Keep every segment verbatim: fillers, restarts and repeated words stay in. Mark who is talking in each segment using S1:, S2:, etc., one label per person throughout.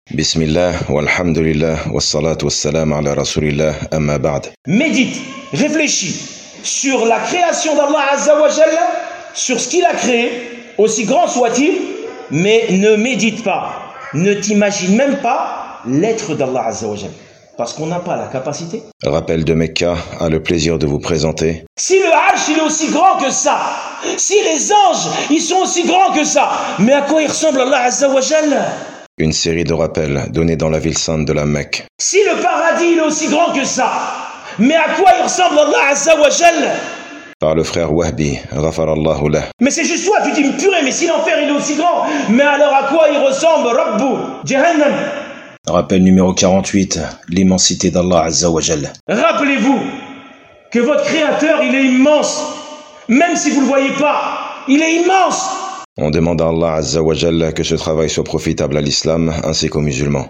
S1: Bismillah, walhamdulillah, wassalatu wassalam ala rasulillah, amma ba'd.
S2: Médite, réfléchis sur la création d'Allah Azza wa Jalla, sur ce qu'il a créé, aussi grand soit-il, mais ne médite pas, ne t'imagine même pas l'être d'Allah Azza wa Jalla, parce qu'on n'a pas la capacité.
S1: Rappel de Mecca a le plaisir de vous présenter.
S2: Si le Arsh il est aussi grand que ça, si les anges ils sont aussi grands que ça, mais à quoi il ressemble Allah Azza wa Jalla?
S1: Une série de rappels donnés dans la ville sainte de la Mecque.
S2: Si le paradis il est aussi grand que ça, mais à quoi il ressemble Allah Azza wa Jalla?
S1: Par le frère Wahbi, Ghafarallahu lah.
S2: Mais c'est juste toi, tu dis purée, mais si l'enfer il est aussi grand, mais alors à quoi il ressemble Rabbu Jahannam?
S1: Rappel numéro quarante-huit, l'immensité d'Allah Azza wa Jalla.
S2: Rappelez-vous que votre créateur il est immense, même si vous ne le voyez pas, il est immense.
S1: On demande à Allah Azza wa Jalla que ce travail soit profitable à l'islam ainsi qu'aux musulmans.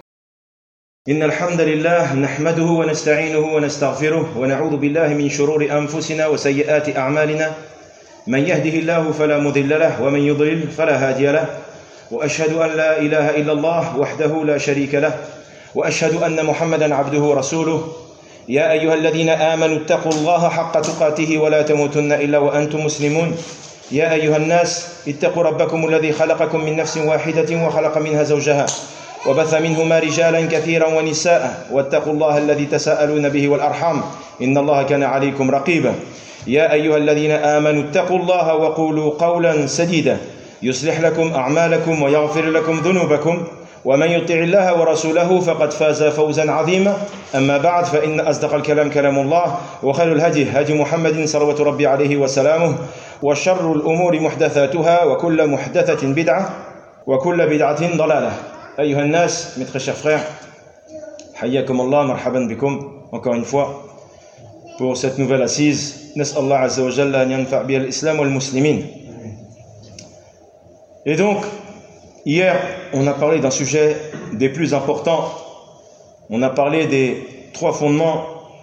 S2: إن الحمد لله نحمده ونستعينه ونستغفره ونعوذ بالله من شرور أنفسنا وسيئات أعمالنا من يهده الله فلا مضل له ومن يضلل فلا هادي له وأشهد أن لا إله إلا الله وحده لا شريك له وأشهد أن محمدا عبده ورسوله يا أيها الذين آمنوا اتقوا الله حق تقاته ولا تموتن إلا وأنتم مسلمون يا أيها الناس اتقوا ربكم الذي خلقكم من نفس واحدة وخلق منها زوجها وبث منهما رجالا كثيرا ونساء واتقوا الله الذي تساءلون به والأرحام إن الله كان عليكم رقيبا يا أيها الذين آمنوا اتقوا الله وقولوا قولا سديدا يصلح لكم أعمالكم ويغفر لكم ذنوبكم ومن يطع الله ورسوله فقد فاز فوزا عظيما أما بعد فإن أصدق الكلام كلام الله وخير الهدي هدي محمد صلوات ربي عليه وسلامه وشر الأمور محدثاتها وكل محدثة بدعة وكل بدعة ضلالة. أيها الناس, mes très chers frères, حياكم الله مرحبا بكم encore une fois pour cette nouvelle assise. نسأل الله عز وجل أن ينفع بها الإسلام والمسلمين. Et donc, hier, on a parlé d'un sujet des plus importants. On a parlé des trois fondements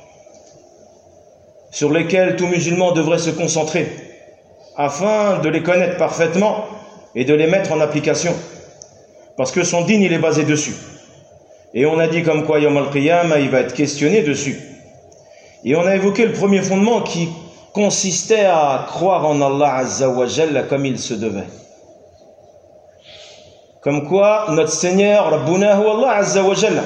S2: sur lesquels tout musulman devrait se concentrer afin de les connaître parfaitement et de les mettre en application. Parce que son dîn, il est basé dessus. Et on a dit comme quoi, Yawm al-Qiyamah, il va être questionné dessus. Et on a évoqué le premier fondement qui consistait à croire en Allah Azza wa Jalla comme il se devait. Comme quoi, notre Seigneur, Rabbuna huwa Allah Azza wa Jalla.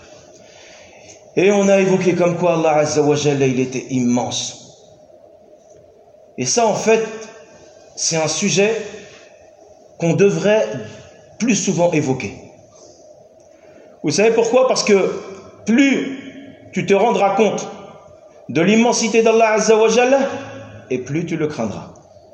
S2: Et on a évoqué comme quoi Allah Azza wa Jalla, il était immense. Et ça, en fait, c'est un sujet qu'on devrait plus souvent évoquer. Vous savez pourquoi? Parce que plus tu te rendras compte de l'immensité d'Allah Azza wa Jalla, et plus tu le craindras.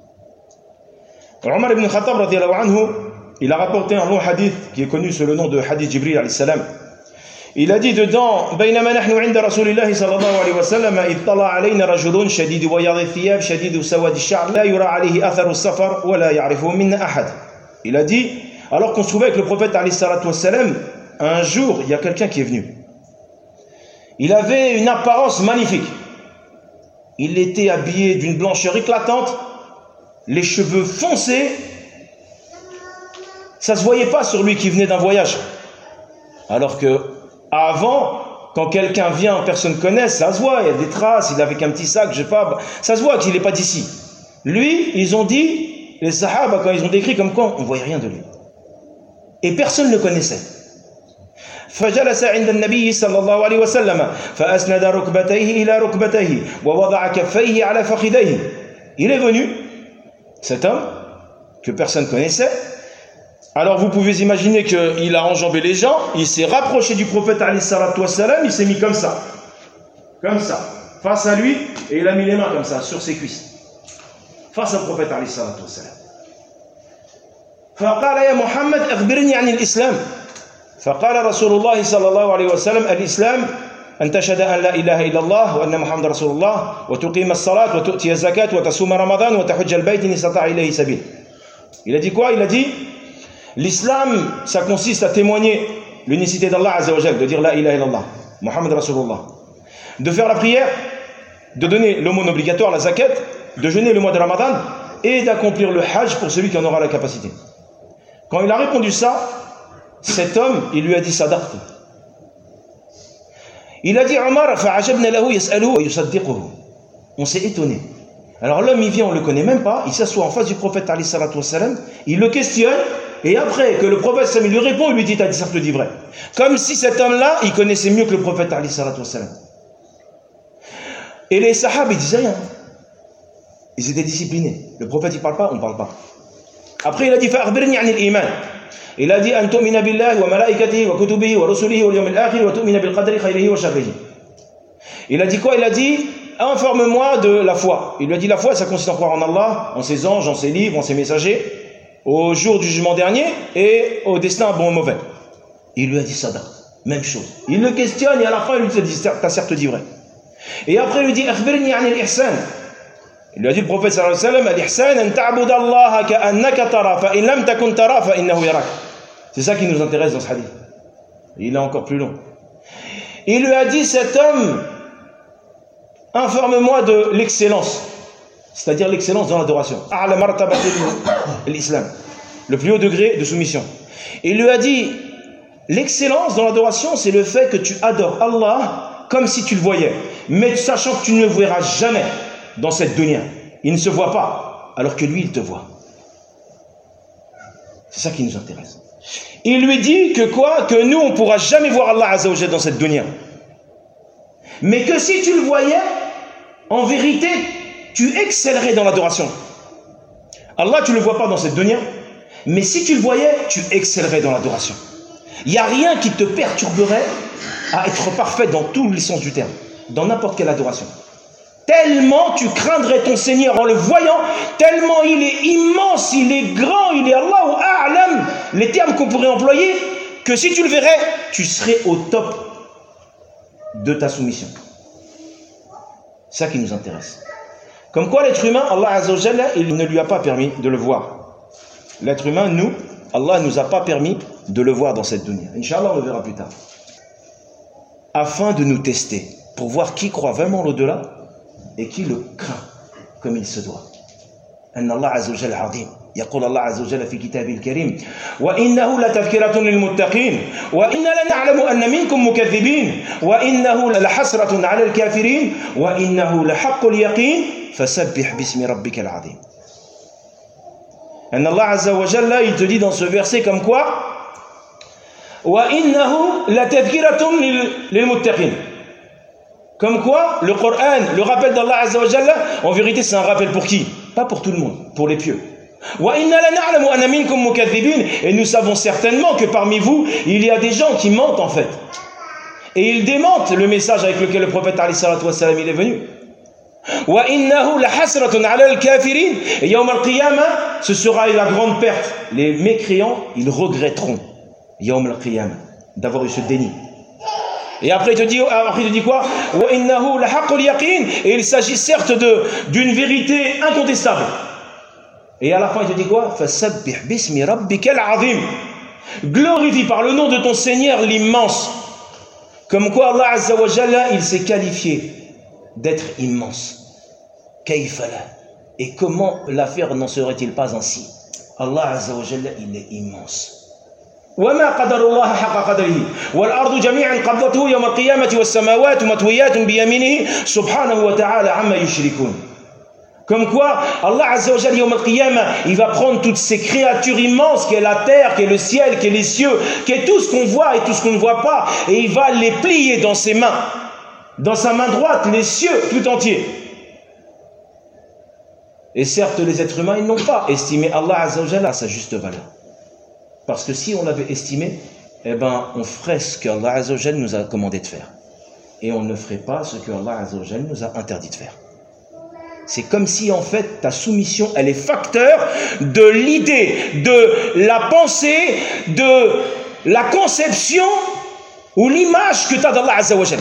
S2: Omar ibn Khattab radiyallahu anhu, il a rapporté un long hadith qui est connu sous le nom de hadith Jibril alayhi salam. Il a dit dedans: بينما نحن عند رسول الله صلى الله عليه وسلم اطلع علينا رجل شديد بياض الثياب شديد سواد الشعر لا يرى عليه أثر السفر ولا يعرفه منا أحد. Il a dit, alors qu'on se trouvait avec le prophète alayhi salatu wassalam, un jour il y a quelqu'un qui est venu. Il avait une apparence magnifique. Il était habillé d'une blancheur éclatante, les cheveux foncés. Ça ne se voyait pas sur lui qui venait d'un voyage. Alors que avant, quand quelqu'un vient, personne ne connaît, ça se voit, il y a des traces, il est avec un petit sac, je sais pas, ça se voit qu'il n'est pas d'ici. Lui, ils ont dit, les sahaba, quand ils ont décrit comme quoi, on ne voyait rien de lui. Et personne ne le connaissait. فجلس عند النبي صلى الله عليه وسلم فأسند ركبتيه إلى ركبتيه ووضع كفيه على فخذيه. Il est venu, cet homme, que personne ne connaissait. Alors vous pouvez imaginer qu'il a enjambé les gens, il s'est rapproché du prophète alayhi salatu wassalam, il s'est mis comme ça, comme ça, face à lui, et il a mis les mains comme ça, sur ses cuisses, face au prophète alayhi salatu wassalam. فقال يا محمد أخبرني عن الإسلام. فقال رسول الله صلى الله عليه وسلم الإسلام أن تشهد أن لا إله إلا الله وأن محمد رسول الله وتقيم الصلاة وتؤتي الزكاة وتصوم رمضان وتحج البيت إن استطاع إليه سبيل. Il a dit quoi? Il a dit l'islam, ça consiste à témoigner l'unicité d'Allah Azza wa Jal, de dire la ilaha illallah, Muhammad Rasulullah, de faire la prière, de donner l'aumône obligatoire, la zakat, de jeûner le mois de Ramadan et d'accomplir le hajj pour celui qui en aura la capacité. Quand il a répondu ça, cet homme, il lui a dit sadaqta. Il a dit Omar, fa'ajabna lahu yas'aluhu wa yusaddiquhu. On s'est étonné. Alors l'homme, il vient, on ne le connaît même pas, il s'assoit en face du prophète, alayhi salatu wassalam, il le questionne, et après que le prophète, il lui répond, il lui dit, t'as dit ça, je te dis vrai. Comme si cet homme-là, il connaissait mieux que le prophète, alayhi salatu wassalam. Et les sahaba, ils disaient rien. Ils étaient disciplinés. Le prophète, il ne parle pas, on ne parle pas. Après, il a dit, fa'akhbirni anil iman. Il a dit, an tu'mina billahi wa malaikatihi wa kutubihi wa rusulihi wa al-yawmil akhir wa tu'mina bil qadri khayrihi wa sharrihi. Il a dit quoi? Il a dit, informe-moi de la foi. Il lui a dit, la foi, ça consiste en croire en Allah, en ses anges, en ses livres, en ses messagers, au jour du jugement dernier et au destin bon ou mauvais. Il lui a dit sadaq, même chose. Il le questionne et à la fin, il lui dit, t'as certes dit vrai. Et après, il lui dit, akhbirni anil ihsan. Il lui a dit le prophète sallallahu alayhi wa sallam, al-ihsan an ta'bud Allah ka'annaka tara fa in lam takun tara fa innahu yarak. C'est ça qui nous intéresse dans ce hadith. Il est encore plus long. Il lui a dit, cet homme, informe-moi de l'excellence, c'est-à-dire l'excellence dans l'adoration. A'la martabat l'islam, le plus haut degré de soumission. Il lui a dit, l'excellence dans l'adoration, c'est le fait que tu adores Allah comme si tu le voyais, mais sachant que tu ne le verras jamais dans cette dunya. Il ne se voit pas, alors que lui, il te voit. C'est ça qui nous intéresse. Il lui dit que quoi? Que nous, on ne pourra jamais voir Allah Azza wa Jalla dans cette dunya. Mais que si tu le voyais, en vérité, tu excellerais dans l'adoration. Allah, tu ne le vois pas dans cette dunya, mais si tu le voyais, tu excellerais dans l'adoration. Il n'y a rien qui te perturberait à être parfait dans tous les sens du terme, dans n'importe quelle adoration. Tellement tu craindrais ton Seigneur en le voyant, tellement il est immense, il est grand, il est Allahu A'lam, les termes qu'on pourrait employer, que si tu le verrais, tu serais au top de ta soumission. C'est ça qui nous intéresse. Comme quoi l'être humain, Allah Azza wa Jalla, il ne lui a pas permis de le voir. L'être humain, nous, Allah ne nous a pas permis de le voir dans cette dunya. Inch'Allah, on le verra plus tard. Afin de nous tester, pour voir qui croit vraiment l'au-delà et qui le craint comme il se doit. أن الله عز وجل عظيم. يقول الله عز وجل في كتابه الكريم وإنه لتذكرة للمتقين وإنا لنعلم أن منكم مكذبين وإنه لحسرة على الكافرين وإنه لحق اليقين فسبح باسم ربك العظيم. أن الله عز وجل, il te dit dans ce verset comme quoi وإنه لتذكرة للمتقين. Comme quoi, le Coran, le rappel d'Allah Azza wa Jalla, en vérité, c'est un rappel pour qui? Pas pour tout le monde, pour les pieux. Et nous savons certainement que parmi vous, il y a des gens qui mentent en fait. Et ils démentent le message avec lequel le prophète alayhi salatu wassalam il est venu. Et yawm al-qiyamah, ce sera la grande perte. Les mécréants, ils regretteront yawm al-qiyamah d'avoir eu ce déni. Et après il te dit, après il te dit quoi? Et il s'agit certes de d'une vérité incontestable. Et à la fin il te dit quoi? Glorifie par le nom de ton Seigneur l'immense. Comme quoi Allah Azza wa Jalla, il s'est qualifié d'être immense. Et comment l'affaire n'en serait-il pas ainsi? Allah Azza wa Jalla, il est immense. وما قدر الله حق قدره والأرض جميعا قبضته يوم القيامة والسماوات مطويات بيمينه سبحانه وتعالى عما يشركون. Comme quoi, Allah Azza wa Jalla, Yawm al-Qiyamah, il va prendre toutes ces créatures immenses, qui est la terre, qui est le ciel, qui est les cieux, qui est tout ce qu'on voit et tout ce qu'on ne voit pas, et il va les plier dans ses mains, dans sa main droite, les cieux tout entiers. Et certes, les êtres humains, ils n'ont pas estimé Allah Azza wa Jalla à sa juste valeur. Parce que si on l'avait estimé, eh ben, on ferait ce que Allah Azza wa Jalla nous a commandé de faire. Et on ne ferait pas ce que Allah Azza wa Jalla nous a interdit de faire. C'est comme si en fait ta soumission, elle est facteur de l'idée, de la pensée, de la conception ou l'image que tu as d'Allah Azza wa Jalla.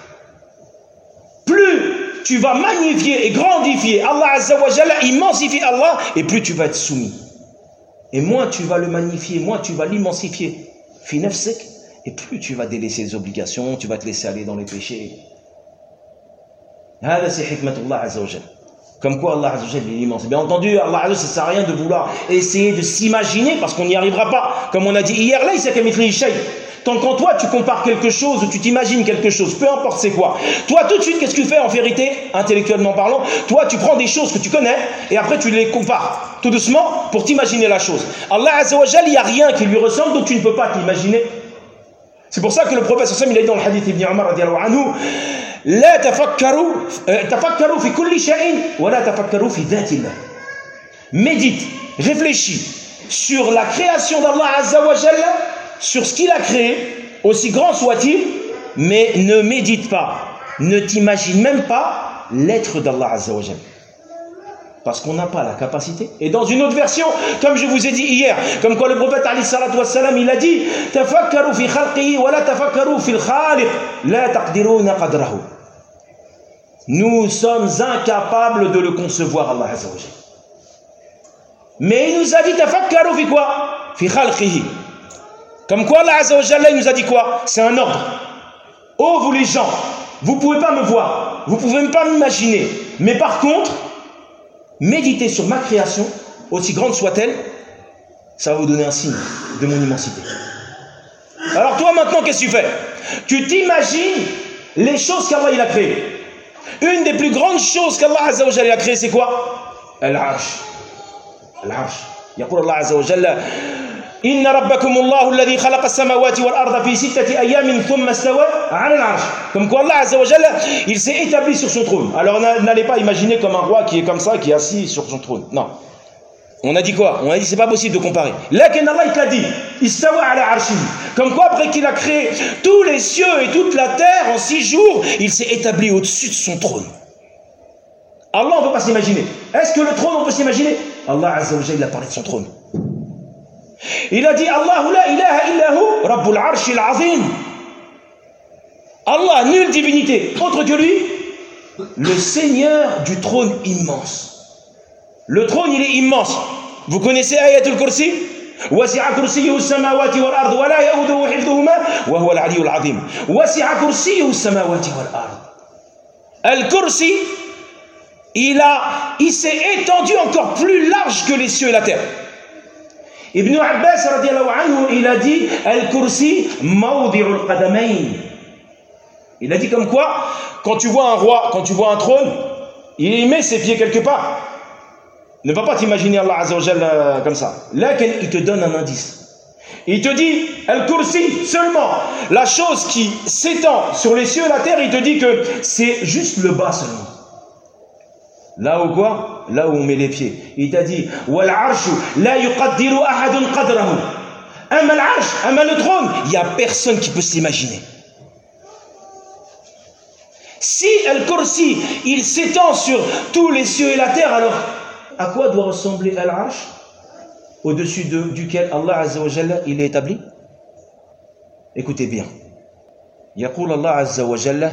S2: Plus tu vas magnifier et grandifier Allah Azza wa Jalla, immensifier Allah, et plus tu vas être soumis. Et moins tu vas le magnifier, moins tu vas l'immensifier, fi nafsik, et plus tu vas délaisser les obligations, tu vas te laisser aller dans les péchés. هذا c'est hikmatullah azza wa jalla. Comme quoi Allah Azza wa Jalla est immense. Bien entendu, Allah Azza wa Jalla, ça ne sert à rien de vouloir essayer de s'imaginer parce qu'on n'y arrivera pas. Comme on a dit hier, là, il s'est kamithlihi shay. Tant qu'en toi, tu compares quelque chose ou tu t'imagines quelque chose, peu importe c'est quoi. Toi, tout de suite, qu'est-ce que tu fais en vérité, intellectuellement parlant? Toi, tu prends des choses que tu connais et après tu les compares tout doucement pour t'imaginer la chose. Allah Azza wa Jalla, il n'y a rien qui lui ressemble, donc tu ne peux pas t'imaginer. C'est pour ça que le prophète sallallahu alayhi wa sallam, il a dit dans le hadith Ibn Umar radiallahu anhu, لا تفكروا تفكروا في كل شيء ولا تفكروا في ذات الله. Médite, réfléchis sur la création d'Allah Azza wa Jalla, sur ce qu'il a créé, aussi grand soit-il, mais ne médite pas, ne t'imagine même pas l'être d'Allah Azza wa Jalla. Parce qu'on n'a pas la capacité. Et dans une autre version, comme je vous ai dit hier, comme quoi le prophète alayhi salatu wassalam, il a dit tafakkaru fi khalqihi wa la tafakkaru fi al-khaliq la taqdiruna qadrahu. Nous sommes incapables de le concevoir, Allah Azza wa Jalla. Mais il nous a dit tafakkaru fi quoi? Fi khalqihi. Comme quoi Allah Azza wa Jalla, il nous a dit quoi? C'est un ordre. Oh vous les gens, vous ne pouvez pas me voir, vous ne pouvez même pas m'imaginer. Mais par contre, méditez sur ma création, aussi grande soit-elle, ça va vous donner un signe de mon immensité. Alors toi maintenant, qu'est-ce que tu fais? Tu t'imagines les choses qu'Allah il a créées. Une des plus grandes choses qu'Allah Azza wa Jalla a créées, c'est quoi? Al-Arsh. Al-Arsh. يقول الله عز وجل إن ربكم الله الذي خلق السماوات والأرض في ستة أيام ثم استوى على العرش. Comme quoi Allah Azza wa Jalla, il s'est établi sur son trône. Alors n'allez pas imaginer comme un roi qui est comme ça, qui est assis sur son trône. Non. On a dit quoi? On a dit c'est pas possible de comparer. Lakin Allah il te l'a dit. Istawa ala arshihi. Comme quoi après qu'il a créé tous les cieux et toute la terre en six jours, il s'est établi au-dessus de son trône. Allah on ne peut pas s'imaginer. Est-ce que le trône on peut s'imaginer? Allah Azza wa Jalla il a parlé de son trône. Il a dit Allahu la ilaha illahu Rabbul Arshil Azim. Allah, nulle divinité autre que lui, le Seigneur du trône immense. Le trône il est immense. Vous connaissez Ayatul Kursi? وسع كرسيه السماوات والأرض ولا يؤوده حفظهما وهو العلي العظيم. وسع كرسيه السماوات والأرض. Al-Kursi, il a, il s'est étendu encore plus large que les cieux et la terre. Ibn Abbas radiallahu anhu, il a dit Al-Kursi mawdi'ul qadamayn. Il a dit comme quoi, quand tu vois un roi, quand tu vois un trône, il met ses pieds quelque part. Ne va pas t'imaginer Allah Azza wa Jalla comme ça. Là, il te donne un indice. Il te dit Al-Kursi seulement, la chose qui s'étend sur les cieux et la terre, il te dit que c'est juste le bas seulement. Là où quoi? Là où on met les pieds. Il t'a dit Wal arshu la yuqaddiru ahadun qadrahu. Amma al-arsh, amma le trône, il n'y a personne qui peut s'imaginer. Si Al-Kursi, il s'étend sur tous les cieux et la terre, alors à quoi doit ressembler Al-Arsh au-dessus de, duquel Allah Azza wa Jalla il est établi? Écoutez bien. يقول الله عز وجل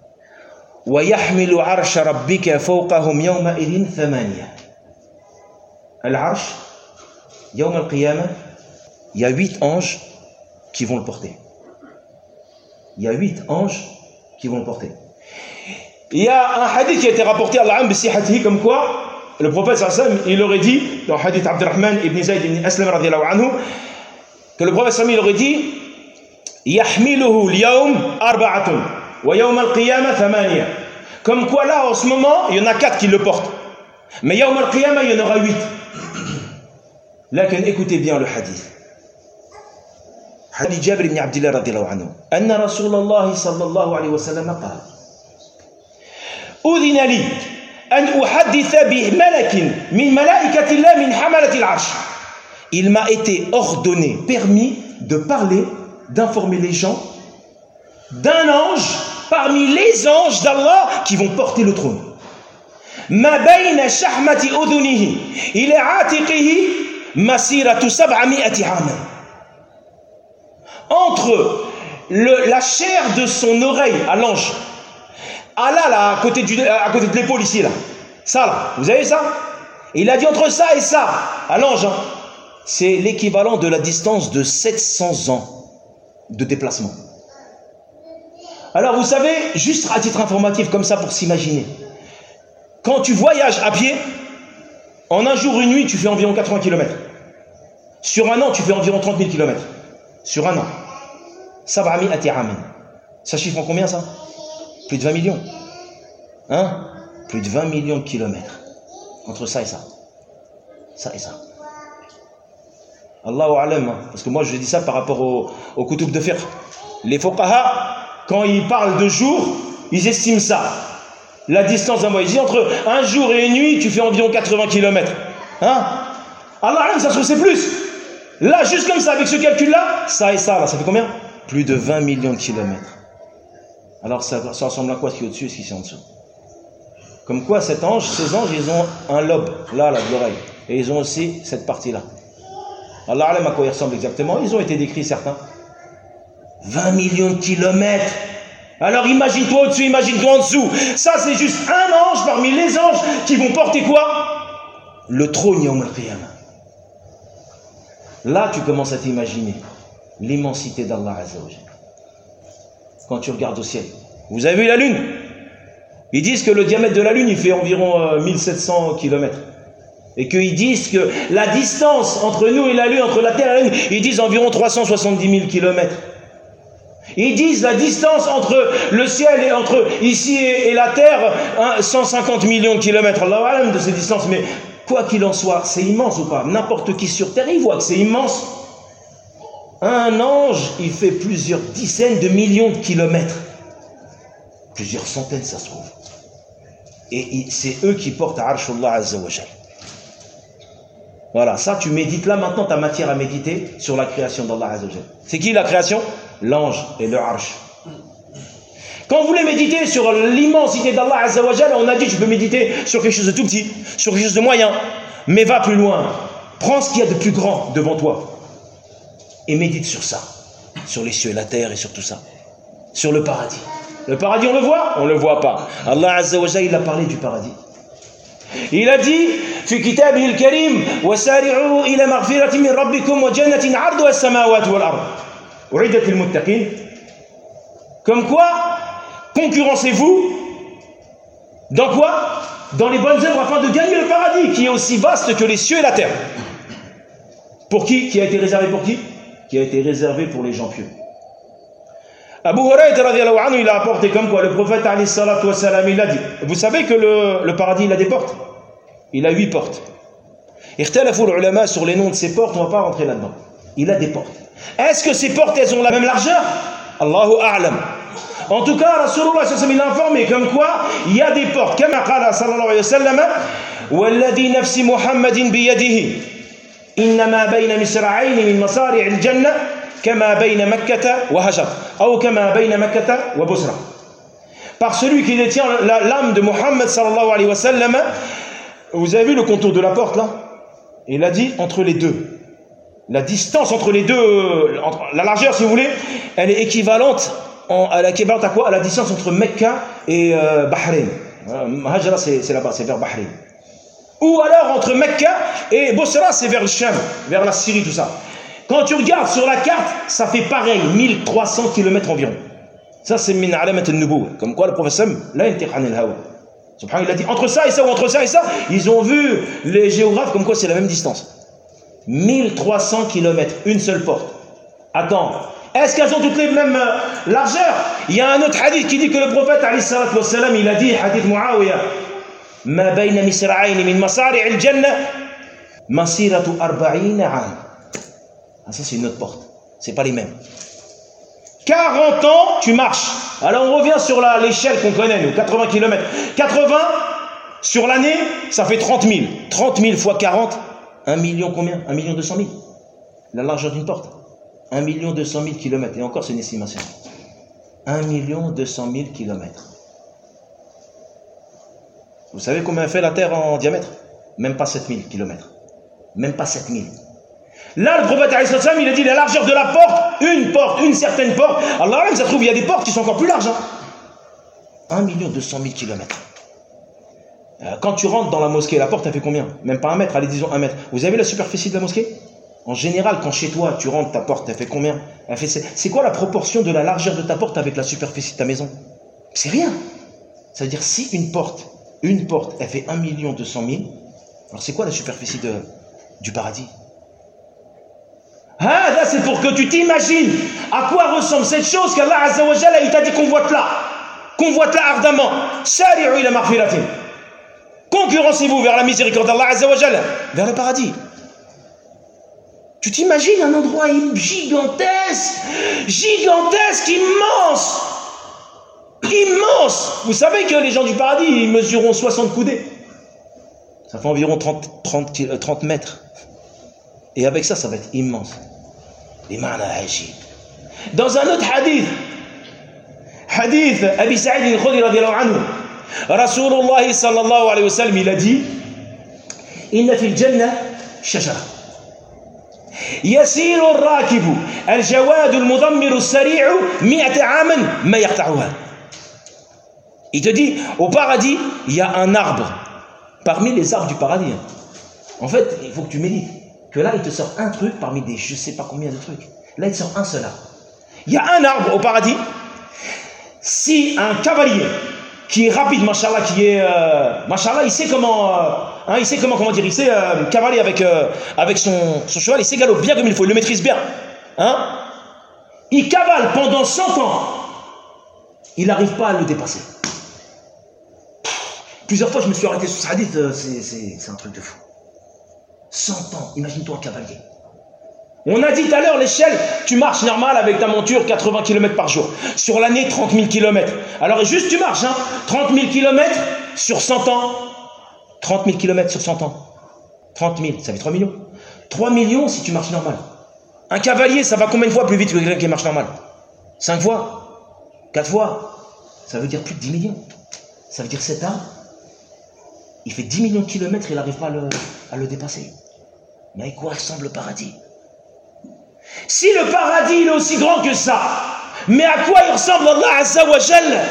S2: ويحمل عرش ربك فوقهم يومئذ ثمانية. Al-Arsh, يوم القيامة, il y a huit anges qui vont le porter. Il y a huit anges qui vont le porter. Il y a un hadith qui a été rapporté à Allah bisihatihi comme quoi le prophète sallallahu alayhi wa sallam il aurait dit dans le hadith Abdurrahman ibn Zayd ibn Aslam radiyallahu anhu que le prophète sallallahu alayhi wa sallam il aurait dit yahmiluhu al-yawm arba'atun wa yawm al-qiyamah thamaniya. Comme quoi là en ce moment il y en a quatre qui le portent, mais yawm al-qiyamah il y en aura huit. Là écoutez bien le hadith. Hadith Jabir ibn Abdullah radiyallahu anhu anna Rasulullah sallallahu alayhi wa sallam qala أذن لي أن أحدث بملك من ملائكة الله من حملة العرش. Il m'a été ordonné, permis de parler, d'informer les gens d'un ange parmi les anges d'Allah qui vont porter le trône. ما بين شحمة أذنه إلى عاتقه مسيرة سبعمائة عام. Entre le, la chair de son oreille à l'ange, ah là, là, à côté, du, à côté de l'épaule ici, là. Ça, là. Vous avez ça? Et il a dit entre ça et ça, à l'ange, hein, c'est l'équivalent de la distance de sept cents ans de déplacement. Alors, vous savez, juste à titre informatif, comme ça, pour s'imaginer. Quand tu voyages à pied, en un jour, une nuit, tu fais environ quatre-vingts kilomètres. Sur un an, tu fais environ trente mille kilomètres. Sur un an. Sab'ami ati amin. Ça chiffre en combien, ça? Plus de vingt millions. Hein? Plus de vingt millions de kilomètres. Entre ça et ça. Ça et ça. Allahu a'lam. Hein? Parce que moi, je dis ça par rapport au, au kutub de fiqh. Les fuqaha, quand ils parlent de jours, ils estiment ça. La distance d'un mois. Ils disent entre un jour et une nuit, tu fais environ quatre-vingts kilomètres. Hein? Allah a'lam, ça se trouve, c'est plus. Là, juste comme ça, avec ce calcul-là, ça et ça, là, ça fait combien? Plus de vingt millions de kilomètres. Alors, ça, ça ressemble à quoi ce qui est au-dessus et ce qui est en dessous? Comme quoi, cet ange, ces anges, ils ont un lobe, là, là, de l'oreille. Et ils ont aussi cette partie-là. Allah a'lam à quoi ils ressemblent exactement. Ils ont été décrits, certains. vingt millions de kilomètres. Alors, imagine-toi au-dessus, imagine-toi en dessous. Ça, c'est juste un ange parmi les anges qui vont porter quoi? Le trône Yawm al-Qiyamah. Là, tu commences à t'imaginer l'immensité d'Allah Azza wa Jalla. Quand tu regardes au ciel. Vous avez vu la Lune? Ils disent que le diamètre de la Lune, il fait environ euh, mille sept cents kilomètres. Et qu'ils disent que la distance entre nous et la Lune, entre la Terre et la Lune, ils disent environ trois cent soixante-dix mille kilomètres. Ils disent la distance entre le ciel et entre ici et, et la Terre, hein, cent cinquante millions de kilomètres. Allah alam de ces distances, mais quoi qu'il en soit, c'est immense ou pas? N'importe qui sur Terre, il voit que c'est immense. Un ange, il fait plusieurs dizaines de millions de kilomètres. Plusieurs centaines, ça se trouve. Et c'est eux qui portent à Arshullah Azza wa Jal. Voilà, ça tu médites là maintenant, ta matière à méditer sur la création d'Allah Azza wa Jal. C'est qui la création? L'ange et le Arsh. Quand vous voulez méditer sur l'immensité d'Allah Azza wa Jal, on a dit tu peux méditer sur quelque chose de tout petit, sur quelque chose de moyen, mais va plus loin. Prends ce qu'il y a de plus grand devant toi et médite sur ça, sur les cieux et la terre et sur tout ça, sur le paradis. Le paradis, on le voit? On ne le voit pas. Allah Azza wa Jalla, il a parlé du paradis. Il a dit, fi kitabihi al-karim, wasari'u ila maghfiratin min rabbikum wa jannatin 'arduha as-samawati wal ard. U'iddat lil-muttaqin. Comme quoi, concurrencez-vous dans quoi? Dans les bonnes œuvres afin de gagner le paradis qui est aussi vaste que les cieux et la terre. Pour qui? Qui a été réservé pour qui? Qui a été réservé pour les gens pieux. Abu Hurayrata radhiyallahu anhu, il a apporté comme quoi le prophète alayhi salatu wa salam, il a dit, vous savez que le, le paradis il a des portes? Il a huit portes. Ikhtalafu al-ulama sur les noms de ces portes, on ne va pas rentrer là-dedans. Il a des portes. Est-ce que ces portes elles ont la même largeur? Allahu a'lam. En tout cas, Rasulullah sallallahu alayhi wa sallam il a informé comme quoi il y a des portes. Kama qala sallallahu alayhi wa sallam, walladhi nafsi Muhammadin biyadihi innama bayna misra'ayn min masari' al-jannah kama bayna Makkah wa Hajar ou kama bayna Makkah wa Busra. Par celui qui détient l'âme de Muhammad sallallahu alayhi wa sallam, vous avez vu le contour de la porte là? Il a dit entre les deux. La distance entre les deux, entre, la largeur si vous voulez, elle est équivalente en, à, la, équivalente à quoi? À la distance entre Mecca et euh, Bahreïn. Euh, Hajra c'est là-bas, c'est vers Bahreïn. Ou alors entre Mecca et Bosra, c'est vers le Sham, vers la Syrie, tout ça. Quand tu regardes sur la carte, ça fait pareil, mille trois cents kilomètres environ. Ça, c'est min alamat al-nubuwwa. Comme quoi, le prophète la intiqan al-hawa. Subhanallah, il a dit entre ça et ça ou entre ça et ça, ils ont vu les géographes comme quoi c'est la même distance. mille trois cents kilomètres, une seule porte. Attends, est-ce qu'elles ont toutes les mêmes euh, largeurs? Il y a un autre hadith qui dit que le prophète alayhi salatu wa salam, il a dit, hadith Muawiya, ma bayna misra'ayn min masari' al-jannah masiratu arba'ina 'am. Ah, ça c'est une autre porte, c'est pas les mêmes. quarante ans, tu marches. Alors on revient sur l'échelle qu'on connaît, nous, quatre-vingts kilomètres. quatre-vingts, sur l'année, ça fait trente mille. trente mille fois quarante, un million combien? un million deux cent mille. La largeur d'une porte. un million deux cent mille kilomètres. Et encore, c'est une estimation. un million deux cent mille kilomètres. Vous savez combien fait la Terre en diamètre? Même pas sept mille kilomètres. Même pas sept mille. Là, le prophète, il a dit la largeur de la porte, une porte, une certaine porte. Allah, ça se trouve, il y a des portes qui sont encore plus larges. Hein. un million deux cent mille kilomètres. Euh, quand tu rentres dans la mosquée, la porte, elle fait combien? Même pas un mètre, allez, disons un mètre. Vous avez la superficie de la mosquée? En général, quand chez toi, tu rentres, ta porte, elle fait combien? Elle fait, c'est quoi la proportion de la largeur de ta porte avec la superficie de ta maison? C'est rien. Ça veut dire, si une porte, Une porte, elle fait un million deux cent mille. Alors c'est quoi la superficie de, du paradis? Ah, là c'est pour que tu t'imagines à quoi ressemble cette chose qu'Allah Azza wa Jalla il t'a dit convoite là. Convoite là ardemment. Sari'u ila maghfiratin. Concurrencez-vous vers la miséricorde d'Allah Azza wa Jalla, vers le paradis. Tu t'imagines un endroit gigantesque, gigantesque, immense, immense. Vous savez que les gens du paradis, ils mesureront soixante coudées. Ça fait environ trente, trente, trente mètres. Et avec ça, ça va être immense. Les ma'na ajib. Dans un autre hadith, hadith Abi Sa'id al-Khudri radiyallahu anhu, Rasulullah sallallahu alayhi wa sallam, il a dit, Inna fil jannah shajara. يسير الراكب الجواد المضمر السريع مئة عاما ما يقطعها. Il te dit, au paradis, il y a un arbre, parmi les arbres du paradis. En fait, il faut que tu médites, que là, il te sort un truc parmi des je ne sais pas combien de trucs. Là, il te sort un seul arbre. Il y a un arbre au paradis. Si un cavalier qui est rapide, machallah, qui est, euh, machallah, il sait comment, euh, hein, il sait comment, comment dire, il sait euh, cavaler avec, euh, avec son, son cheval, il sait galoper bien comme il faut, il le maîtrise bien, hein. Il cavale pendant cent ans, il n'arrive pas à le dépasser. Plusieurs fois, je me suis arrêté sur ce hadith, euh, c'est un truc de fou. cent ans, imagine-toi un cavalier. On a dit tout à l'heure, l'échelle, tu marches normal avec ta monture quatre-vingts kilomètres par jour. Sur l'année, trente mille kilomètres. Alors juste tu marches, hein, trente mille kilomètres sur cent ans. trente mille kilomètres sur cent ans. trente mille, ça fait trois millions. trois millions si tu marches normal. Un cavalier, ça va combien de fois plus vite que quelqu'un qui marche normal? cinq fois? quatre fois? Ça veut dire plus de dix millions. Ça veut dire cet arbre, il fait dix millions de kilomètres et il n'arrive pas à le, à le dépasser. Mais à quoi ressemble le paradis? Si le paradis il est aussi grand que ça, mais à quoi il ressemble Allah Azza wa Jalla?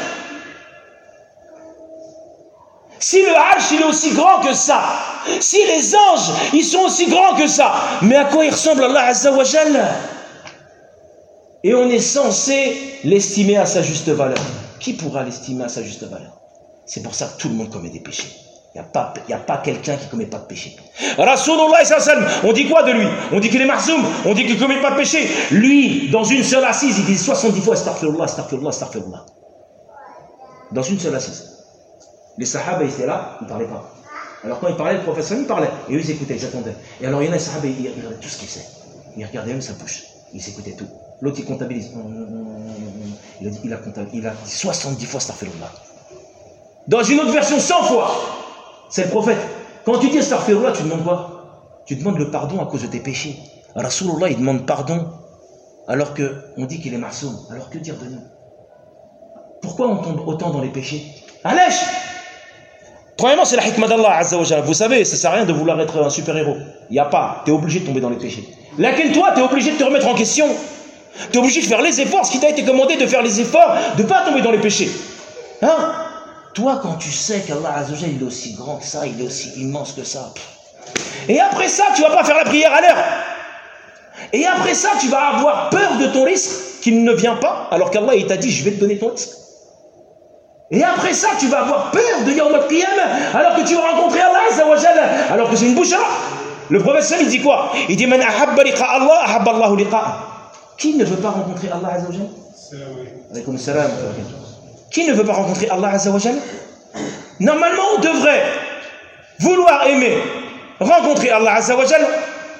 S2: Si le Arsh il est aussi grand que ça, si les anges ils sont aussi grands que ça, mais à quoi il ressemble Allah Azza wa Jalla? Et on est censé l'estimer à sa juste valeur. Qui pourra l'estimer à sa juste valeur? C'est pour ça que tout le monde commet des péchés. Il n'y a pas, y a pas quelqu'un qui ne commet pas de péché. Rasulullah sallallahu alayhi wa sallam, on dit quoi de lui? On dit qu'il est marzoum, on dit qu'il ne commet pas de péché. Lui, dans une seule assise, il dit soixante-dix fois astaghfirullah, astaghfirullah, astaghfirullah. Dans une seule assise. Les sahaba, ils étaient là, ils ne parlaient pas. Alors quand il parlait, le professeur, il parlait. Et eux, ils écoutaient, ils attendaient. Et alors il y en a, les sahaba, ils regardaient tout ce qu'il sait. Ils regardaient même sa bouche. Ils écoutaient tout. L'autre, il comptabilise. Il a dit, il a comptabilisé, il a dit soixante-dix fois astaghfirullah. Dans une autre version, cent fois. C'est le prophète. Quand tu dis astaghfirullah, tu demandes quoi? Tu demandes le pardon à cause de tes péchés. Rasulullah, il demande pardon alors qu'on dit qu'il est masoum. Alors que dire de nous? Pourquoi on tombe autant dans les péchés? Allèche! Premièrement, c'est la hikmah d'Allah Azza wa Jalla. Vous savez, ça ne sert à rien de vouloir être un super-héros. Il n'y a pas. Tu es obligé de tomber dans les péchés. Laquelle toi, tu es obligé de te remettre en question. Tu es obligé de faire les efforts. Ce qui t'a été commandé de faire les efforts, de ne pas tomber dans les péchés. Hein? Toi, quand tu sais qu'Allah Azza wa Jalla, il est aussi grand que ça, il est aussi immense que ça. Et après ça, tu ne vas pas faire la prière à l'heure. Et après ça, tu vas avoir peur de ton risque qui ne vient pas, alors qu'Allah, il t'a dit, je vais te donner ton risque. Et après ça, tu vas avoir peur de Yawm al-Qiyamah, alors que tu vas rencontrer Allah Azza wa Jalla, alors que c'est une bouchara. Le prophète sallam, il dit quoi? Il dit, Man ahabba liqa Allah, ahabba Allahu liqa'a. Qui ne veut pas rencontrer Allah Azza wa Jalla? Alaykoum salam. Qui ne veut pas rencontrer Allah Azza wa Jalla? Normalement, on devrait vouloir aimer rencontrer Allah Azza wa Jalla.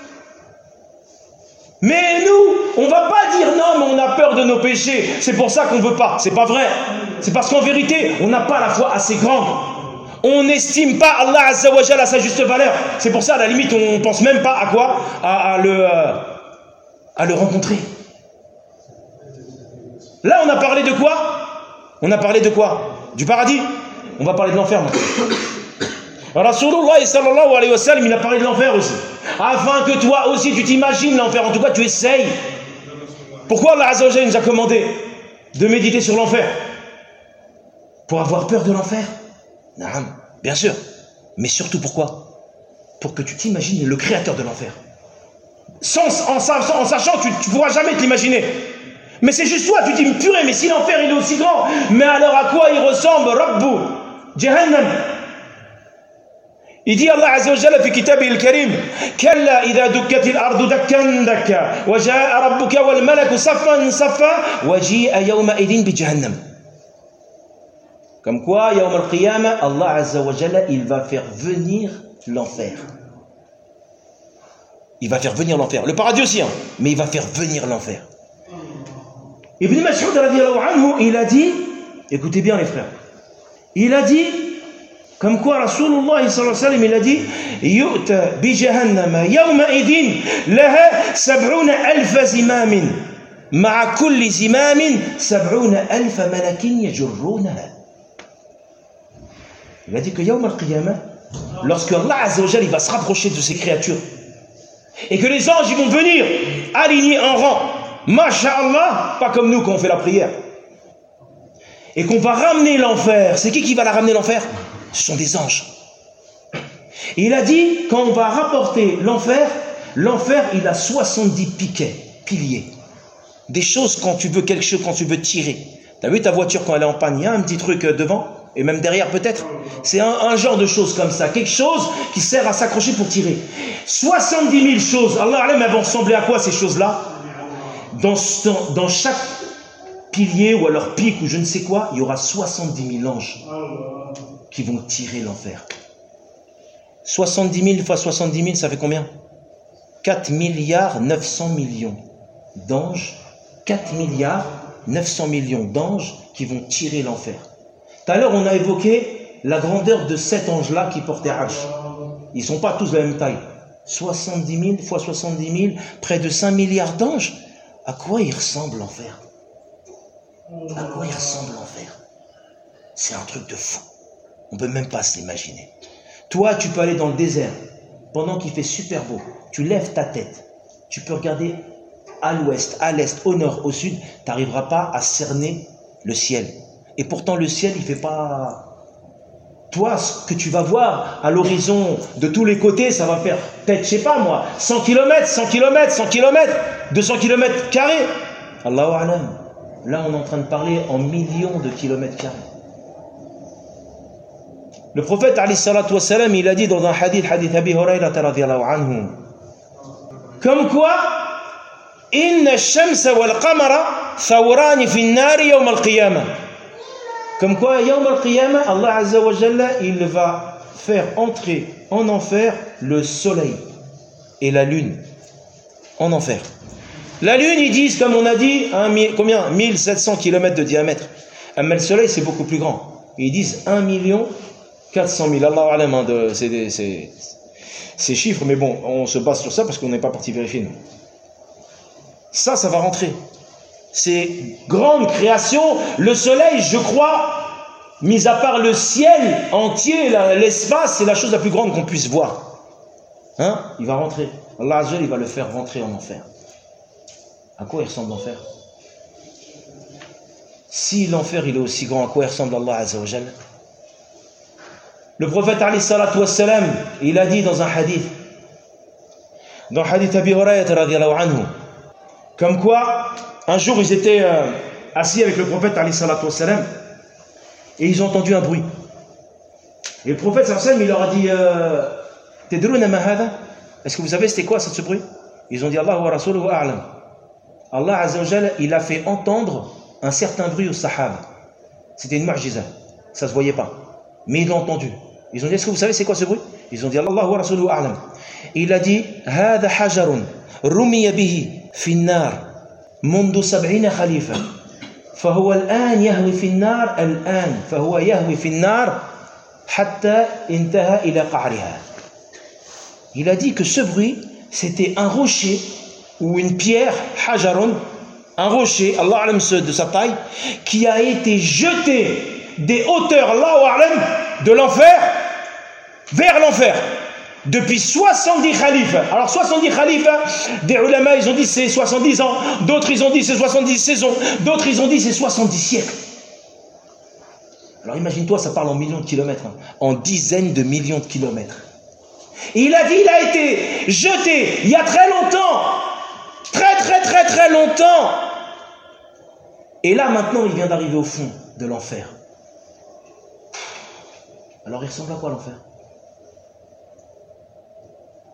S2: Mais nous, on ne va pas dire non, mais on a peur de nos péchés. C'est pour ça qu'on ne veut pas. C'est pas vrai. C'est parce qu'en vérité, on n'a pas la foi assez grande. On n'estime pas Allah Azza wa Jalla à sa juste valeur. C'est pour ça, à la limite, on ne pense même pas à quoi? à, à, le, euh, à le rencontrer. Là, on a parlé de quoi? On a parlé de quoi? Du paradis. On va parler de l'enfer maintenant. Rasulullah sallallahu alayhi wa sallam, il a parlé de l'enfer aussi. Afin que toi aussi tu t'imagines l'enfer. En tout cas, tu essayes. Pourquoi Allah Azza wa Jalla nous a commandé de méditer sur l'enfer? Pour avoir peur de l'enfer? Non, bien sûr. Mais surtout pourquoi? Pour que tu t'imagines le créateur de l'enfer. Sans, en, en sachant que tu ne pourras jamais te l'imaginer. Mais c'est juste toi, tu dis, purée, mais si l'enfer il est aussi grand, mais alors à quoi il ressemble? Rabbu, Jahannam. Il dit Allah Azza wa Jalla fi kitabihi al-karim kalla idha dukkatil ardu dakkan dakka wa jaa rabbuka wal malaku saffan saffa wa ji'a yawma idin bi jahannam. Comme quoi, yawm al-qiyamah, Allah Azza wa Jalla, il va faire venir l'enfer. Il va faire venir l'enfer. Le paradis aussi, hein, mais il va faire venir l'enfer. Ibn Mas'ud radiyallahu anhu, il a dit, écoutez bien les frères, il a dit, comme quoi Rasulullah sallallahu alayhi wa sallam, il a dit, yu'ta bi jahannama yawma idin laha sab'una alfa zimamin ma'a kulli zimamin sab'una alfa malakin yajurrunaha. Il a dit que yawm al-qiyamah, lorsque Allah Azza wa Jalla, il va se rapprocher de ses créatures, et que les anges ils vont venir aligner en rang, masha'Allah, pas comme nous quand on fait la prière, et qu'on va ramener l'enfer. C'est qui qui va la ramener l'enfer? Ce sont des anges. Et il a dit, quand on va rapporter l'enfer, l'enfer il a soixante-dix piquets, piliers, des choses quand tu veux quelque chose, quand tu veux tirer. Tu as vu ta voiture quand elle est en panne, il y a un petit truc devant et même derrière peut-être. C'est un, un genre de chose comme ça, quelque chose qui sert à s'accrocher pour tirer. soixante-dix mille choses, Allah alam, elles vont ressembler à quoi ces choses-là? Dans, dans chaque pilier ou alors pic ou je ne sais quoi, il y aura soixante-dix mille anges qui vont tirer l'enfer. soixante-dix mille fois soixante-dix mille, ça fait combien? quatre milliards neuf cents millions d'anges, quatre milliards neuf cents millions d'anges qui vont tirer l'enfer. Tout à l'heure, on a évoqué la grandeur de cet ange-là qui portait Arsh. Ils ne sont pas tous de la même taille. soixante-dix mille fois soixante-dix mille, près de cinq milliards d'anges. À quoi il ressemble l'enfer? À quoi il ressemble l'enfer? C'est un truc de fou. On ne peut même pas s'imaginer. Toi, tu peux aller dans le désert, pendant qu'il fait super beau. Tu lèves ta tête. Tu peux regarder à l'ouest, à l'est, au nord, au sud. Tu n'arriveras pas à cerner le ciel. Et pourtant, le ciel, il ne fait pas... Toi, ce que tu vas voir à l'horizon de tous les côtés, ça va faire peut-être, je ne sais pas moi, cent kilomètres, cent kilomètres, cent kilomètres, deux cents kilomètres carrés. Allahu a'lam. Là, on est en train de parler en millions de kilomètres carrés. Le prophète, alayhi salatu wa salam, il a dit dans un hadith, hadith Abi Hurayrata radiyallahu anhu, comme quoi, inna ash-shamsa wal qamara thawrani fi an-nari yawm al-qiyamah. Comme quoi, yawm al-qiyamah, Allah Azza wa Jalla, il va faire entrer en enfer le soleil et la lune. En enfer. La lune, ils disent, comme on a dit, un, combien mille sept cents kilomètres de diamètre. Mais le soleil, c'est beaucoup plus grand. Ils disent un million quatre cent mille. Allah alam, hein, de ces, ces, ces chiffres, mais bon, on se base sur ça parce qu'on n'est pas parti vérifier, nous. Ça, ça va rentrer. Ces grandes créations, le soleil, je crois, mis à part le ciel entier, l'espace, c'est la chose la plus grande qu'on puisse voir. Hein? Il va rentrer. Allah Azza wa Jalla, il va le faire rentrer en enfer. À quoi il ressemble l'enfer? Si l'enfer il est aussi grand, à quoi il ressemble Allah Azza wa Jalla? Le prophète alayhi salatu wa salam, il a dit dans un hadith, dans le hadith Abi Hurayrata radiyallahu anhu, comme quoi, un jour ils étaient euh, assis avec le prophète alayhi salatu wa salam, et ils ont entendu un bruit. Et le prophète sallallahu alayhi wa sallam, il leur a dit euh, Tadruna ma hadha? Est-ce que vous savez c'était quoi ce bruit? Ils ont dit Allah wa rasuluhu a'lam. Allah Azza wa Jalla, il a fait entendre un certain bruit aux sahaba. C'était une mu'jiza, ça se voyait pas, mais ils l'ont entendu. Ils ont dit, est-ce que vous savez c'est quoi ce bruit? Ils ont dit, Allah wa rasuluhu a'lam. Il a dit, هذا حجر رمي به في النار منذ سبعين خليفة فهو الآن يهوي في النار الآن فهو يهوي في النار حتى انتهى إلى قعرها. Il a dit que ce bruit, c'était un rocher ou une pierre, hajarun, un rocher, Allah alam de sa taille, qui a été jeté des hauteurs, Allah alam, de l'enfer vers l'enfer depuis soixante-dix khalifes. Alors soixante-dix khalifes, des ulama ils ont dit c'est soixante-dix ans, d'autres ils ont dit c'est soixante-dix saisons, d'autres ils ont dit c'est soixante-dix siècles. Alors imagine-toi, ça parle en millions de kilomètres, hein, en dizaines de millions de kilomètres. Et il a dit, il a été jeté il y a très longtemps, très très très très longtemps. Et là maintenant il vient d'arriver au fond de l'enfer. Alors il ressemble à quoi l'enfer?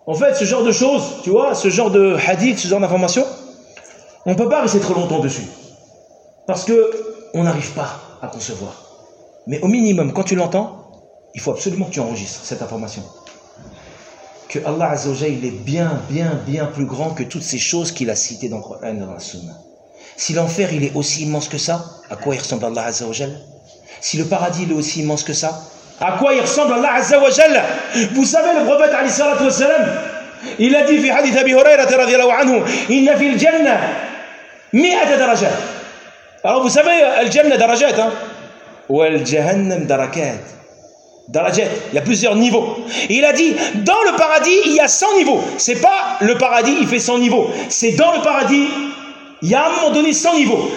S2: En fait, ce genre de choses, tu vois, ce genre de hadith, ce genre d'informations, on ne peut pas rester trop longtemps dessus. Parce qu'on n'arrive pas à concevoir. Mais au minimum, quand tu l'entends, il faut absolument que tu enregistres cette information. Que Allah Azza wa Jalla, il est bien, bien, bien plus grand que toutes ces choses qu'il a citées dans le Coran et dans la Sunna. Si l'enfer, il est aussi immense que ça, à quoi il ressemble Allah Azza wa Jalla? Si le paradis, il est aussi immense que ça, à quoi il ressemble Allah Azza wa Jalla? Vous savez, le prophète alayhi salatu wa salam, il a dit, fi hadith Abi Hurayrata radiyallahu anhu, inna fil jannah mi'ata darajat. Alors vous savez, al-jannah darajat, hein, ou al-jahannam darakat. Darajat, il y a plusieurs niveaux. Il a dit, dans le paradis, il y a cent niveaux. C'est pas le paradis, il fait cent niveaux. C'est dans le paradis, il y a à un moment donné cent niveaux.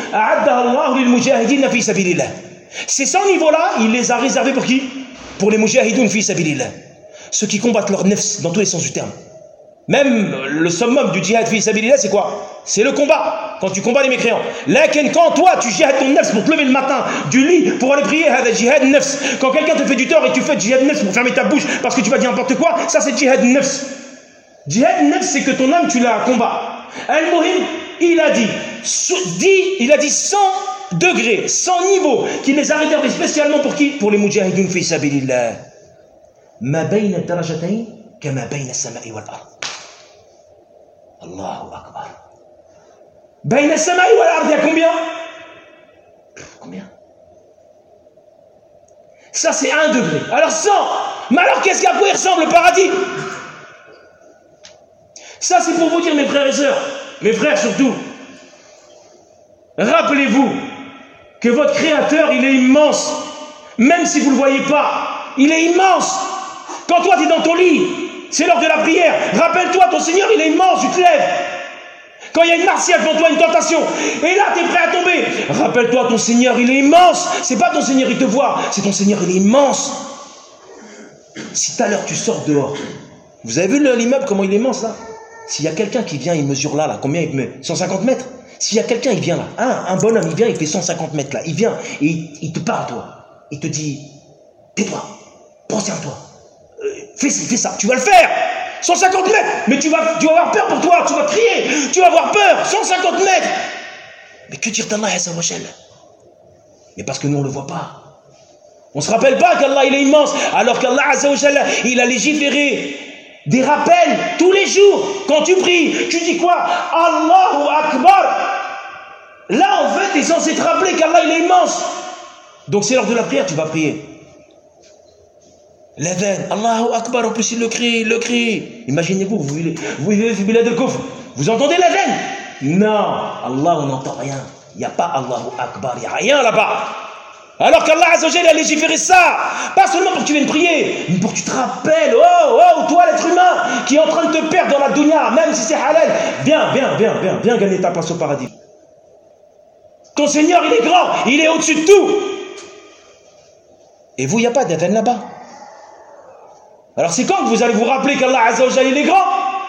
S2: Ces cent niveaux-là, il les a réservés pour qui? Pour les mujahidun fi sabilillah. Ceux qui combattent leur nefs dans tous les sens du terme. Même le summum du djihad fi sabilillah, c'est quoi? C'est le combat, quand tu combats les mécréants. Lakin, quand toi tu jihad ton nefs pour te lever le matin du lit pour aller prier, hada jihad nefs. Quand quelqu'un te fait du tort et tu fais jihad nefs pour fermer ta bouche parce que tu vas dire n'importe quoi, ça c'est jihad nefs. Jihad nefs, c'est que ton âme tu la combats. Al-Muhim, il a dit, dit, il a dit cent degrés, cent niveaux, qu'il les a réservés spécialement pour qui? Pour les mujahidun fi sabilillah. Ma bayna ad-darajatayn kama bayna as-sama'i wal ard. Allahu akbar. Bayna as-sama'i wal ard, il y a combien? Combien? Ça c'est un degré. Alors cent. Mais alors qu'est-ce qu'à quoi il ressemble le paradis? Ça c'est pour vous dire, mes frères et sœurs, mes frères surtout, rappelez-vous que votre Créateur, il est immense. Même si vous ne le voyez pas, il est immense. Quand toi tu es dans ton lit, c'est l'heure de la prière, rappelle-toi, ton Seigneur, il est immense, tu te lèves. Quand il y a une martiale devant toi, une tentation, et là tu es prêt à tomber, rappelle-toi, ton Seigneur, il est immense. C'est pas ton Seigneur, il te voit, c'est ton Seigneur, il est immense. Si tout à l'heure tu sors dehors, vous avez vu l'immeuble, comment il est immense là? S'il y a quelqu'un qui vient, il mesure là, là, combien il met? cent cinquante mètres. S'il y a quelqu'un, il vient là, un, un bonhomme, il vient, il fait cent cinquante mètres là, il vient, et il, il te parle, toi. Il te dit, tais-toi, prosterne-toi, euh, fais ci, fais ça, tu vas le faire. cent cinquante mètres, mais tu vas, tu vas avoir peur pour toi, tu vas crier, tu vas avoir peur, cent cinquante mètres. Mais que dire d'Allah Azza wa Jalla? Mais parce que nous, on ne le voit pas. On ne se rappelle pas qu'Allah, il est immense, alors qu'Allah Azza wa Jalla, il a légiféré des rappels tous les jours. Quand tu pries, tu dis quoi? Allahu Akbar. Là, en fait, tu es censé te rappeler qu'Allah, il est immense. Donc, c'est l'heure de la prière, tu vas prier. L'adhan, Allahu Akbar, en plus, il le crie, il le crie. Imaginez-vous, vous vivez, vous vivez fi bilad al-kufr. Vous entendez l'adhan? Non, Allah, on n'entend rien. Il n'y a pas Allahu Akbar, il n'y a rien là-bas. Alors qu'Allah Azza wa Jalla a légiféré ça, pas seulement pour que tu viennes prier, mais pour que tu te rappelles, oh, oh, toi l'être humain qui est en train de te perdre dans la dunya, même si c'est halal, viens, viens, viens, viens, viens gagner ta place au paradis. Ton Seigneur, il est grand, il est au-dessus de tout. Et vous, il n'y a pas d'adhan là-bas. Alors c'est quand que vous allez vous rappeler qu'Allah Azza wa Jalla, il est grand?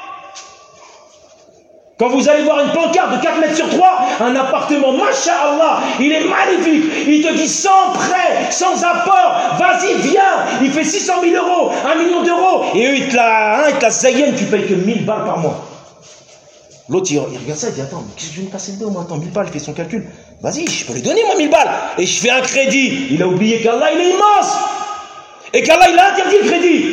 S2: Quand vous allez voir une pancarte de quatre mètres sur trois, un appartement, masha'Allah, il est magnifique, il te dit sans prêt, sans apport, vas-y, viens, il fait six cent mille euros, un million d'euros, et eux, ils te la, hein, ils te la zayen, tu payes que mille balles par mois. L'autre, il, il regarde ça, il dit, attends, mais qu'est-ce que je vais me casser le dos, moi, attends, mille balles, il fait son calcul, vas-y, je peux lui donner, moi, mille balles, et je fais un crédit. Il a oublié qu'Allah, il est immense, et qu'Allah, il a interdit le crédit.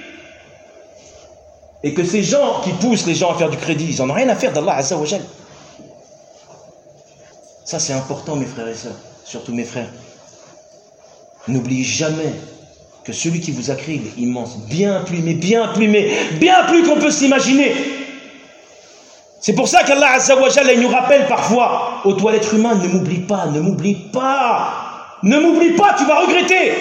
S2: Et que ces gens qui poussent les gens à faire du crédit, ils n'en ont rien à faire d'Allah Azza wa Jal. Ça c'est important, mes frères et sœurs, surtout mes frères. N'oubliez jamais que celui qui vous a créé, il est immense, bien plus, mais bien plus, mais bien plus qu'on peut s'imaginer. C'est pour ça qu'Allah Azza wa Jal, il nous rappelle parfois, ô toi l'être humain, ne m'oublie pas, ne m'oublie pas, ne m'oublie pas, tu vas regretter.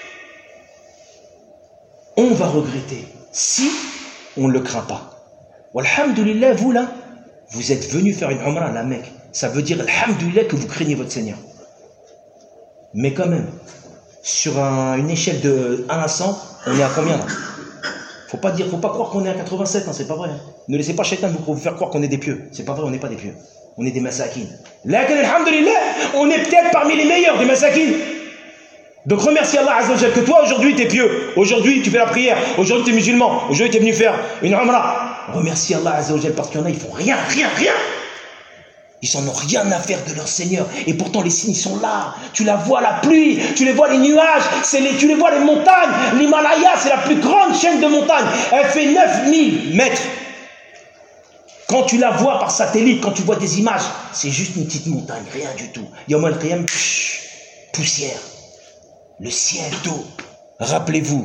S2: On va regretter si on ne le craint pas. Walhamdulillah, vous là, vous êtes venus faire une umrah à la Mecque. Ça veut dire, alhamdulillah, que vous craignez votre Seigneur. Mais quand même, sur un, une échelle de un à cent, on est à combien là? Faut pas dire, faut pas croire qu'on est à quatre-vingt-sept, hein, c'est pas vrai. Ne laissez pas Shaitan vous faire croire qu'on est des pieux. C'est pas vrai, on n'est pas des pieux. On est des masakines. Là, alhamdulillah, on est peut-être parmi les meilleurs des masakines. Donc remercie Allah Azza wa Jal que toi aujourd'hui tu es pieux, aujourd'hui tu fais la prière, aujourd'hui tu es musulman, aujourd'hui tu es venu faire une umrah. Remercie Allah Azza wa Jal parce qu'il y en a, ils font rien, rien, rien. Ils n'en ont rien à faire de leur Seigneur. Et pourtant les signes sont là. Tu la vois la pluie, tu les vois les nuages, les, tu les vois les montagnes. L'Himalaya c'est la plus grande chaîne de montagnes. Elle fait neuf mille mètres. Quand tu la vois par satellite, quand tu vois des images, c'est juste une petite montagne, rien du tout. Yawm al-Qiyam, poussière. Le ciel d'eau. Rappelez-vous.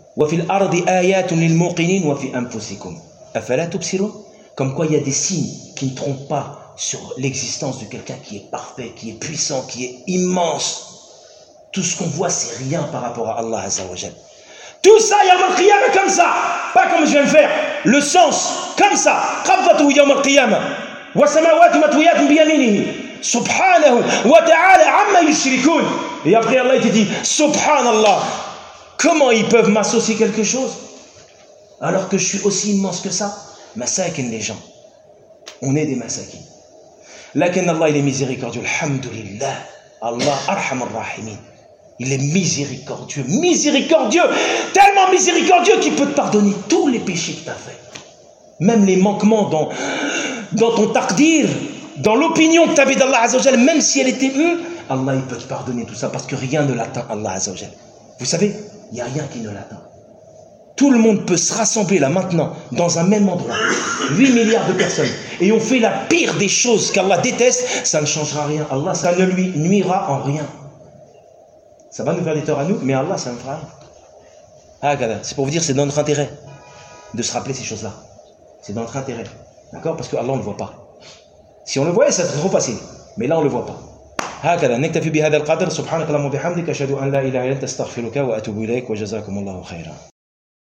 S2: Comme quoi il y a des signes qui ne trompent pas sur l'existence de quelqu'un qui est parfait, qui est puissant, qui est immense. Tout ce qu'on voit, c'est rien par rapport à Allah Azza wa Jal. Tout ça, Yawm al-Qiyam est comme ça. Pas comme je viens de faire. Le sens, comme ça. Qabdatu Yawm al-Qiyam. Wa samawati matwiyatun biyaminihi. Subhanahu wa ta'ala amma yushrikun. Et après Allah il te dit Subhanallah, comment ils peuvent m'associer quelque chose alors que je suis aussi immense que ça? Masakin les gens, on est des masakin. Lakin Allah il est miséricordieux, alhamdulillah. Allah arhamar rahimin. Il est miséricordieux, miséricordieux, tellement miséricordieux qu'il peut te pardonner tous les péchés que tu as fait, même les manquements dans, dans ton taqdir, dans l'opinion que tu avais d'Allah Azza wa Jal, même si elle était hum, Allah il peut te pardonner tout ça parce que rien ne l'atteint, Allah Azza wa Jal. Vous savez, il n'y a rien qui ne l'atteint. Tout le monde peut se rassembler là maintenant dans un même endroit, huit milliards de personnes, et on fait la pire des choses qu'Allah déteste, ça ne changera rien. Allah, ça ne lui nuira en rien. Ça va nous faire des torts à nous, mais Allah, ça ne fera rien. C'est pour vous dire, c'est dans notre intérêt de se rappeler ces choses-là. C'est dans notre intérêt. D'accord? Parce que Allah, on ne le voit pas. Si on le voyait, ça serait trop facile. Mais là, on ne le voit pas. هكذا نكتفي بهذا القدر سبحانك اللهم وبحمدك أشهد أن لا إله إلا أنت أستغفرك وأتوب إليك وجزاكم الله خيرا.